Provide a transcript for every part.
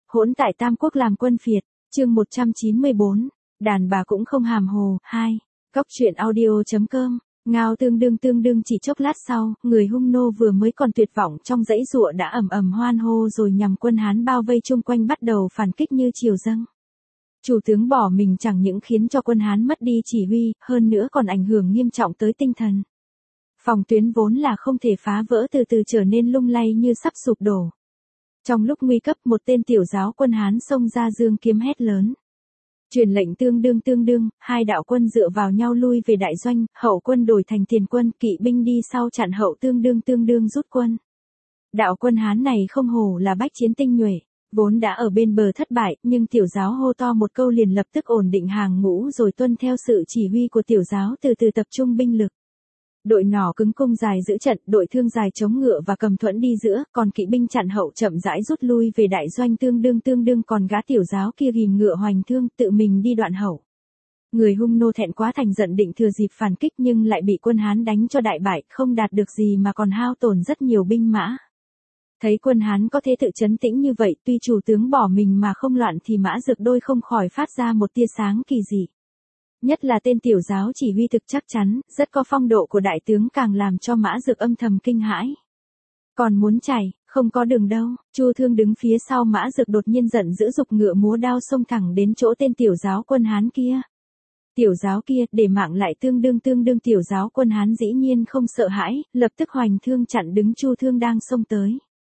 Hỗn tại Tam Quốc làm quân phiệt, chương 194, đàn bà cũng không hàm hồ, 2, Góc truyện audio.com, ngao tương đương chỉ chốc lát sau, người hung nô vừa mới còn tuyệt vọng trong dãy dụa đã ầm ầm hoan hô rồi nhằm quân Hán bao vây chung quanh bắt đầu phản kích như triều dâng. Chủ tướng bỏ mình chẳng những khiến cho quân Hán mất đi chỉ huy, hơn nữa còn ảnh hưởng nghiêm trọng tới tinh thần. Phòng tuyến vốn là không thể phá vỡ từ từ trở nên lung lay như sắp sụp đổ. Trong lúc nguy cấp một tên tiểu giáo quân Hán xông ra giương kiếm hét lớn. Truyền lệnh tương đương, hai đạo quân dựa vào nhau lui về đại doanh, hậu quân đổi thành tiền quân, kỵ binh đi sau chặn hậu tương đương rút quân. Đạo quân Hán này không hổ là bách chiến tinh nhuệ, vốn đã ở bên bờ thất bại, nhưng tiểu giáo hô to một câu liền lập tức ổn định hàng ngũ rồi tuân theo sự chỉ huy của tiểu giáo từ từ tập trung binh lực. Đội nỏ cứng cung dài giữ trận, đội thương dài chống ngựa và cầm thuẫn đi giữa, còn kỵ binh chặn hậu chậm rãi rút lui về đại doanh tương đương còn gã tiểu giáo kia ghìm ngựa hoành thương tự mình đi đoạn hậu. Người hung nô thẹn quá thành giận định thừa dịp phản kích nhưng lại bị quân Hán đánh cho đại bại, không đạt được gì mà còn hao tổn rất nhiều binh mã. Thấy quân Hán có thể tự trấn tĩnh như vậy, tuy chủ tướng bỏ mình mà không loạn thì Mã Dược đôi không khỏi phát ra một tia sáng kỳ dị. Nhất là tên tiểu giáo chỉ huy thực chắc chắn, rất có phong độ của đại tướng càng làm cho Mã Dược âm thầm kinh hãi. Còn muốn chạy, không có đường đâu, Chu Thương đứng phía sau Mã Dược đột nhiên giận dữ giục ngựa múa đao xông thẳng đến chỗ tên tiểu giáo quân Hán kia. Tiểu giáo kia, để mạng lại tương đương tiểu giáo quân Hán dĩ nhiên không sợ hãi, lập tức hoành thương chặn đứng Chu Thương đang xông tới.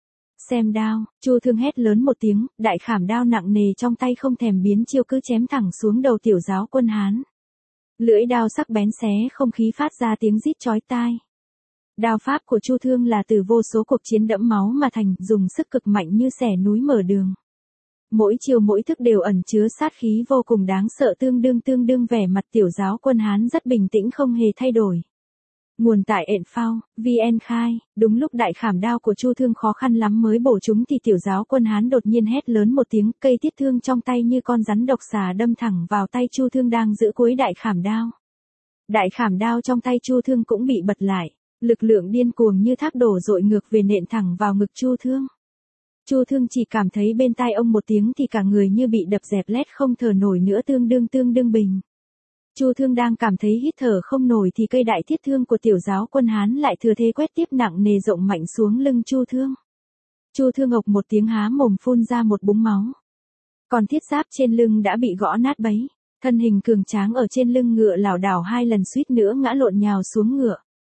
Xem đao, Chu Thương hét lớn một tiếng, đại khảm đao nặng nề trong tay không thèm biến chiêu cứ chém thẳng xuống đầu tiểu giáo quân Hán. Lưỡi đao sắc bén xé không khí phát ra tiếng rít chói tai. Đao pháp của Chu Thương là từ vô số cuộc chiến đẫm máu mà thành, dùng sức cực mạnh như xẻ núi mở đường. Mỗi chiều mỗi thức đều ẩn chứa sát khí vô cùng đáng sợ tương đương vẻ mặt tiểu giáo quân Hán rất bình tĩnh không hề thay đổi. Nguồn tại Enfao, VN khai, đúng lúc đại khảm đao của Chu Thương khó khăn lắm mới bổ chúng thì tiểu giáo quân Hán đột nhiên hét lớn một tiếng, cây thiết thương trong tay như con rắn độc xà đâm thẳng vào tay Chu Thương đang giữ cuối đại khảm đao. Đại khảm đao trong tay Chu Thương cũng bị bật lại, lực lượng điên cuồng như thác đổ dội ngược về nện thẳng vào ngực Chu Thương. Chu Thương chỉ cảm thấy bên tai ông một tiếng thì cả người như bị đập dẹp lét không thở nổi nữa tương đương bình. Chu Thương đang cảm thấy hít thở không nổi thì cây đại thiết thương của tiểu giáo quân Hán lại thừa thế quét tiếp nặng nề rộng mạnh xuống lưng Chu Thương. Chu Thương ộc một tiếng há mồm phun ra một búng máu. Còn thiết giáp trên lưng đã bị gõ nát bấy, thân hình cường tráng ở trên lưng ngựa lảo đảo hai lần suýt nữa ngã lộn nhào xuống ngựa.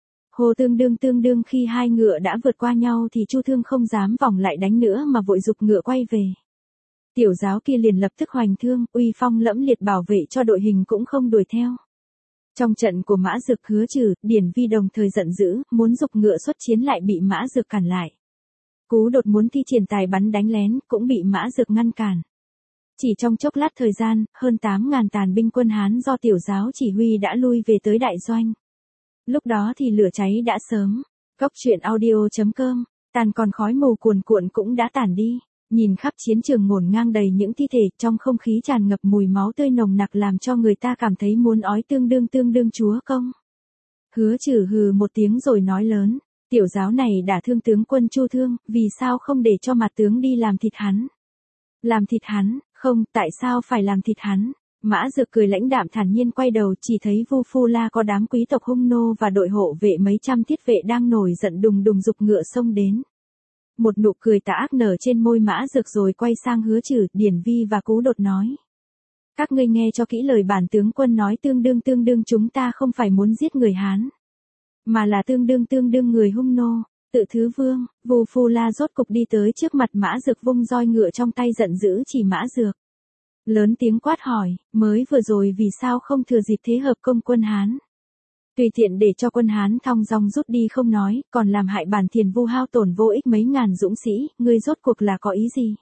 Hồ tương đương khi hai ngựa đã vượt qua nhau thì Chu Thương không dám vòng lại đánh nữa mà vội giục ngựa quay về. Tiểu giáo kia liền lập tức hoành thương, uy phong lẫm liệt bảo vệ cho đội hình cũng không đuổi theo. Trong trận của Mã Dược Hứa Trừ, Điển Vi đồng thời giận dữ, muốn giục ngựa xuất chiến lại bị Mã Dược cản lại. Cú Đột muốn thi triển tài bắn đánh lén, cũng bị Mã Dược ngăn cản. Chỉ trong chốc lát thời gian, hơn 8.000 tàn binh quân Hán do tiểu giáo chỉ huy đã lui về tới đại doanh. Lúc đó thì lửa cháy đã sớm. Góc truyện audio.com, tàn còn khói mù cuồn cuộn cũng đã tản đi. Nhìn khắp chiến trường ngổn ngang đầy những thi thể, trong không khí tràn ngập mùi máu tươi nồng nặc làm cho người ta cảm thấy muốn ói tương đương chúa công. Hứa Trừ hừ một tiếng rồi nói lớn, tiểu giáo này đã thương tướng quân Chu Thương, vì sao không để cho mặt tướng đi làm thịt hắn? Làm thịt hắn, không, tại sao phải làm thịt hắn? Mã Dược cười lãnh đạm thản nhiên quay đầu chỉ thấy Vu Phu La có đám quý tộc hung nô và đội hộ vệ mấy trăm thiết vệ đang nổi giận đùng giục ngựa xông đến. Một nụ cười tà ác nở trên môi Mã Dược rồi quay sang Hứa Trừ, Điển Vi và Cú Đột nói. Các ngươi nghe cho kỹ lời bản tướng quân nói tương đương chúng ta không phải muốn giết người Hán. Mà là tương đương người hung nô, tự thứ vương, Vu Phu La rốt cục đi tới trước mặt Mã Dược vung roi ngựa trong tay giận dữ chỉ Mã Dược. Lớn tiếng quát hỏi, mới vừa rồi vì sao không thừa dịp thế hợp công quân Hán? Tùy tiện để cho quân Hán thong dong rút đi không nói, còn làm hại bản thiền vu hao tổn vô ích mấy ngàn dũng sĩ, ngươi rốt cuộc là có ý gì?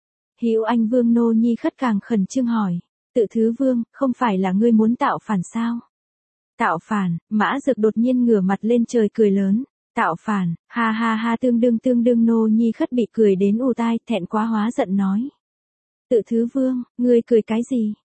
Hữu Anh Vương Nô Nhi khất càng khẩn trương hỏi, tự thứ vương, không phải là ngươi muốn tạo phản sao? Tạo phản, Mã Dược đột nhiên ngửa mặt lên trời cười lớn, tạo phản, ha tương đương Nô Nhi khất bị cười đến ù tai, thẹn quá hóa giận nói. Tự thứ vương, ngươi cười cái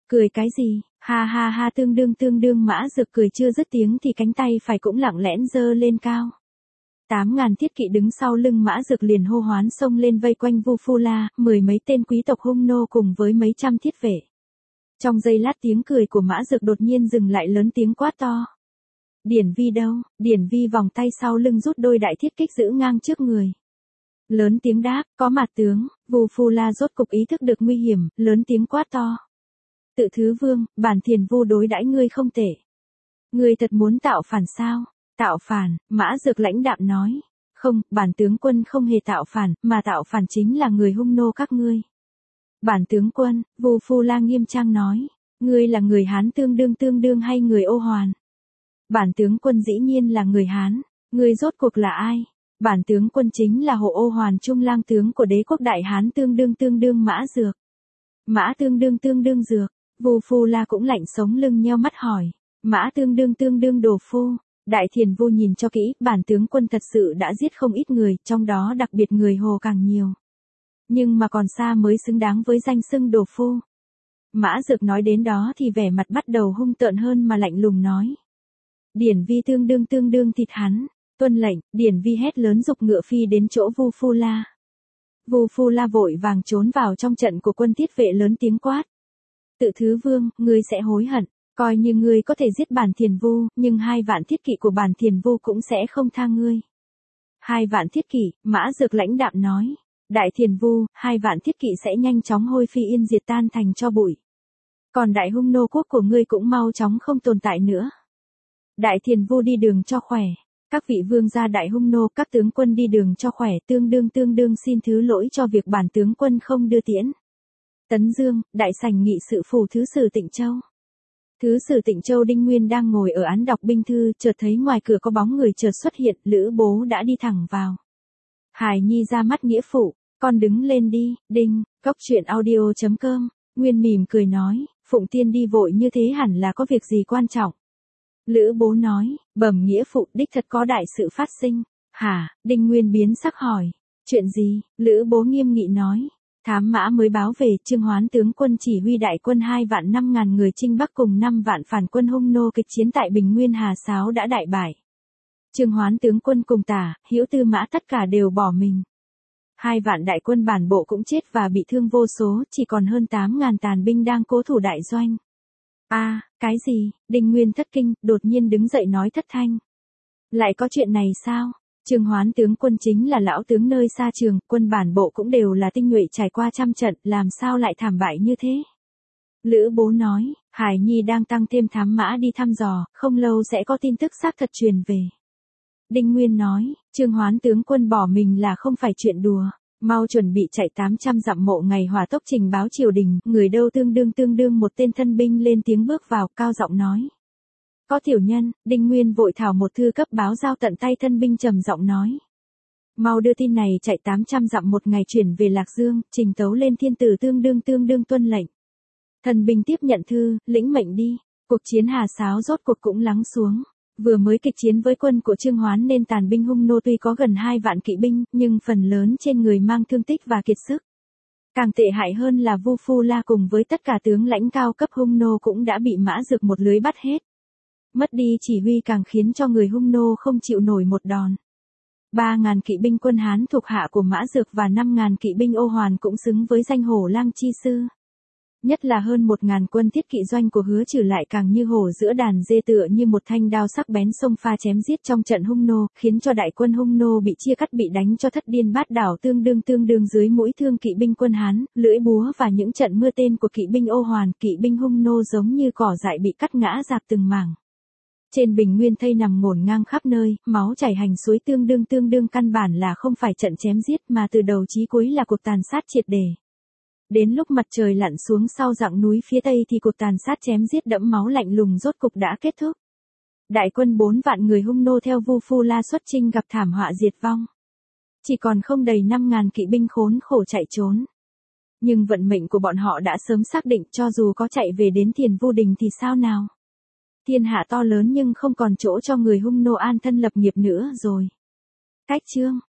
gì, ha tương đương Mã Dược cười chưa dứt tiếng thì cánh tay phải cũng lặng lẽn giơ lên cao. 8.000 thiết kỵ đứng sau lưng Mã Dược liền hô hoán xông lên vây quanh Vu Phu La, 10 mấy tên quý tộc hung nô cùng với mấy trăm thiết vệ. Trong giây lát tiếng cười của Mã Dược đột nhiên dừng lại, lớn tiếng quát to. Điển Vi đâu? Điển Vi vòng tay sau lưng rút đôi đại thiết kích giữ ngang trước người. Lớn tiếng đáp, có mặt tướng. Vu Phu La rốt cục ý thức được nguy hiểm, lớn tiếng quát to. Tự Thứ Vương, bản Thiền Vu đối đãi ngươi không tệ. Ngươi thật muốn tạo phản sao? Tạo phản, Mã Dược lãnh đạm nói. Không, bản tướng quân không hề tạo phản, mà tạo phản chính là người hung nô các ngươi. Bản tướng quân, Vu Phu La nghiêm trang nói. Ngươi là người Hán tương đương hay người Ô Hoàn? Bản tướng quân dĩ nhiên là người Hán. Ngươi rốt cuộc là ai? Bản tướng quân chính là Hộ Ô Hoàn Trung lang tướng của đế quốc Đại Hán tương đương Mã Dược. Mã tương đương Dược. Vu Phu La cũng lạnh sống lưng nheo mắt hỏi. Mã tương đương đồ phu. Đại Thiền Vu nhìn cho kỹ, bản tướng quân thật sự đã giết không ít người, trong đó đặc biệt người Hồ càng nhiều. Nhưng mà còn xa mới xứng đáng với danh xưng đồ phu. Mã Dược nói đến đó thì vẻ mặt bắt đầu hung tợn hơn mà lạnh lùng nói. Điển Vi tương đương thịt hắn. Tuân lệnh, Điển Vi hét lớn giục ngựa phi đến chỗ Vu Phu La. Vu Phu La vội vàng trốn vào trong trận của quân thiết vệ, lớn tiếng quát. Tự Thứ Vương, ngươi sẽ hối hận. Coi như ngươi có thể giết bản Thiền Vu, nhưng 2 vạn thiết kỵ của bản Thiền Vu cũng sẽ không tha ngươi. 2 vạn thiết kỵ, Mã Dược lãnh đạm nói. Đại Thiền Vu, 2 vạn thiết kỵ sẽ nhanh chóng hôi phi yên diệt, tan thành cho bụi. Còn đại hung nô quốc của ngươi cũng mau chóng không tồn tại nữa. Đại Thiền Vu đi đường cho khỏe. Các vị vương gia đại hung nô, các tướng quân đi đường cho khỏe, tương đương xin thứ lỗi cho việc bản tướng quân không đưa tiễn. Tấn Dương, đại sảnh nghị sự phủ thứ sử Tịnh Châu. Thứ sử Tịnh Châu Đinh Nguyên đang ngồi ở án đọc binh thư, chợt thấy ngoài cửa có bóng người chợt xuất hiện, Lữ Bố đã đi thẳng vào. Hài Nhi ra mắt nghĩa phụ, con đứng lên đi. Đinh, Cốc Truyện Audio.com. Nguyên mỉm cười nói, Phụng Tiên đi vội như thế hẳn là có việc gì quan trọng. Lữ Bố nói, bẩm nghĩa phụ, đích thật có đại sự phát sinh. Hả? Đinh Nguyên biến sắc hỏi. Chuyện gì? Lữ Bố nghiêm nghị nói. Thám mã mới báo về, Trương Hoán tướng quân chỉ huy đại quân 2 vạn 5.000 người chinh Bắc cùng 5 vạn phản quân hung nô kịch chiến tại Bình Nguyên Hà Sáo đã đại bại. Trương Hoán tướng quân cùng Tả, Hữu Tư Mã tất cả đều bỏ mình. 2 vạn đại quân bản bộ cũng chết và bị thương vô số, chỉ còn hơn 8.000 tàn binh đang cố thủ đại doanh. Cái gì? Đinh Nguyên thất kinh, đột nhiên đứng dậy nói thất thanh. Lại có chuyện này sao? Trương Hoán tướng quân chính là lão tướng nơi xa trường, quân bản bộ cũng đều là tinh nhuệ trải qua trăm trận, làm sao lại thảm bại như thế? Lữ Bố nói, Hải Nhi đang tăng thêm thám mã đi thăm dò, không lâu sẽ có tin tức xác thật truyền về. Đinh Nguyên nói, Trương Hoán tướng quân bỏ mình là không phải chuyện đùa, mau chuẩn bị chạy 800 dặm mộ ngày hỏa tốc trình báo triều đình, người đâu tương đương một tên thân binh lên tiếng bước vào, cao giọng nói. Có tiểu nhân, Đinh Nguyên vội thảo một thư cấp báo giao tận tay thân binh trầm giọng nói. Mau đưa tin này chạy 800 dặm một ngày chuyển về Lạc Dương, trình tấu lên thiên tử tương đương tuân lệnh. Thân binh tiếp nhận thư, lĩnh mệnh đi. Cuộc chiến Hà Sáo rốt cuộc cũng lắng xuống. Vừa mới kịch chiến với quân của Trương Hoán nên tàn binh hung nô tuy có gần 2 vạn kỵ binh, nhưng phần lớn trên người mang thương tích và kiệt sức. Càng tệ hại hơn là Vu Phu La cùng với tất cả tướng lãnh cao cấp hung nô cũng đã bị Mã Dược một lưới bắt hết. Mất đi chỉ huy càng khiến cho người hung nô không chịu nổi một đòn. 3.000 kỵ binh quân Hán thuộc hạ của Mã Dược và 5.000 kỵ binh Ô Hoàn cũng xứng với danh hổ lang chi sư. Nhất là hơn 1.000 quân thiết kỵ doanh của Hứa Trừ lại càng như hổ giữa đàn dê, tựa như một thanh đao sắc bén xông pha chém giết trong trận hung nô, khiến cho đại quân hung nô bị chia cắt, bị đánh cho thất điên bát đảo, tương đương dưới mũi thương kỵ binh quân Hán, lưỡi búa và những trận mưa tên của kỵ binh Ô Hoàn, kỵ binh hung nô giống như cỏ dại bị cắt ngã rạp từng mảng. Trên bình nguyên thây nằm ngổn ngang khắp nơi, máu chảy hành suối, tương đương căn bản là không phải trận chém giết mà từ đầu chí cuối là cuộc tàn sát triệt để. Đến lúc mặt trời lặn xuống sau dặng núi phía tây thì cuộc tàn sát chém giết đẫm máu lạnh lùng rốt cục đã kết thúc. Đại quân 4 vạn người hung nô theo Vu Phu La xuất chinh gặp thảm họa diệt vong. Chỉ còn không đầy 5.000 kỵ binh khốn khổ chạy trốn. Nhưng vận mệnh của bọn họ đã sớm xác định, cho dù có chạy về đến Thiền Vu Đình thì sao nào? Thiên hạ to lớn nhưng không còn chỗ cho người hung nô an thân lập nghiệp nữa rồi. Cách chương